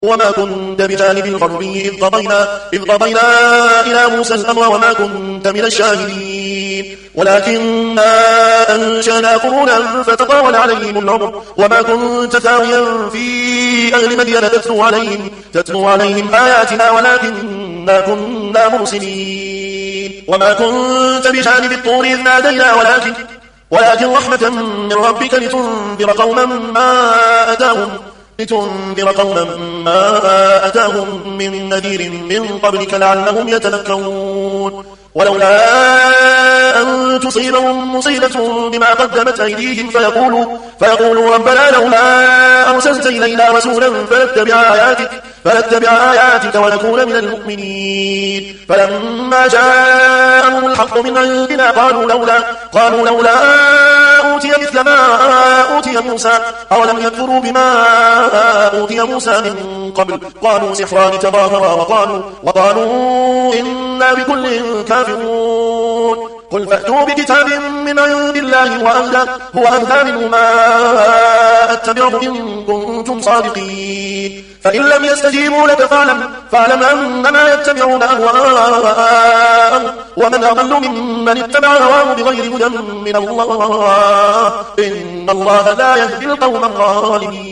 وما كنت بجانب الغربي إذ قضينا إلى موسى الأمر وما كنت من الشاهدين ولكننا أنشأنا قرونا فتطاول عليهم العمر وما كنت ثاويا في أهل مدين تتلو عليهم آياتنا ولكننا كنا مرسلين وما كنت بجانب الطور إذ نادينا ولكن رحمة من ربك لتنذر قوما ما أتاهم من نذير من قبلك لعلهم يتذكرون ولولا أن تصيبهم مصيبة بما قدمت أيديهم فيقولوا ربنا لولا أرسلت إلينا رسولا فنتبع آياتك ونكون من المؤمنين فلما جاءهم الحق من عندنا قالوا لولا أوتي مثل ما أوتي موسى أولم يكفروا بما أوتي موسى من قبل قالوا سحران تظاهرا وقالوا إنا بكل كافرون قل فأتوا بكتاب من عند الله هو أهدى منه ما أتبعه إن كنتم صادقين فإن لم يستجيبوا لك فاعلم أنما يتبعون أهواءهم ومن أضل ممن اتبع هواه بغير هدى من الله إن الله لا يهدي القوم الظالمين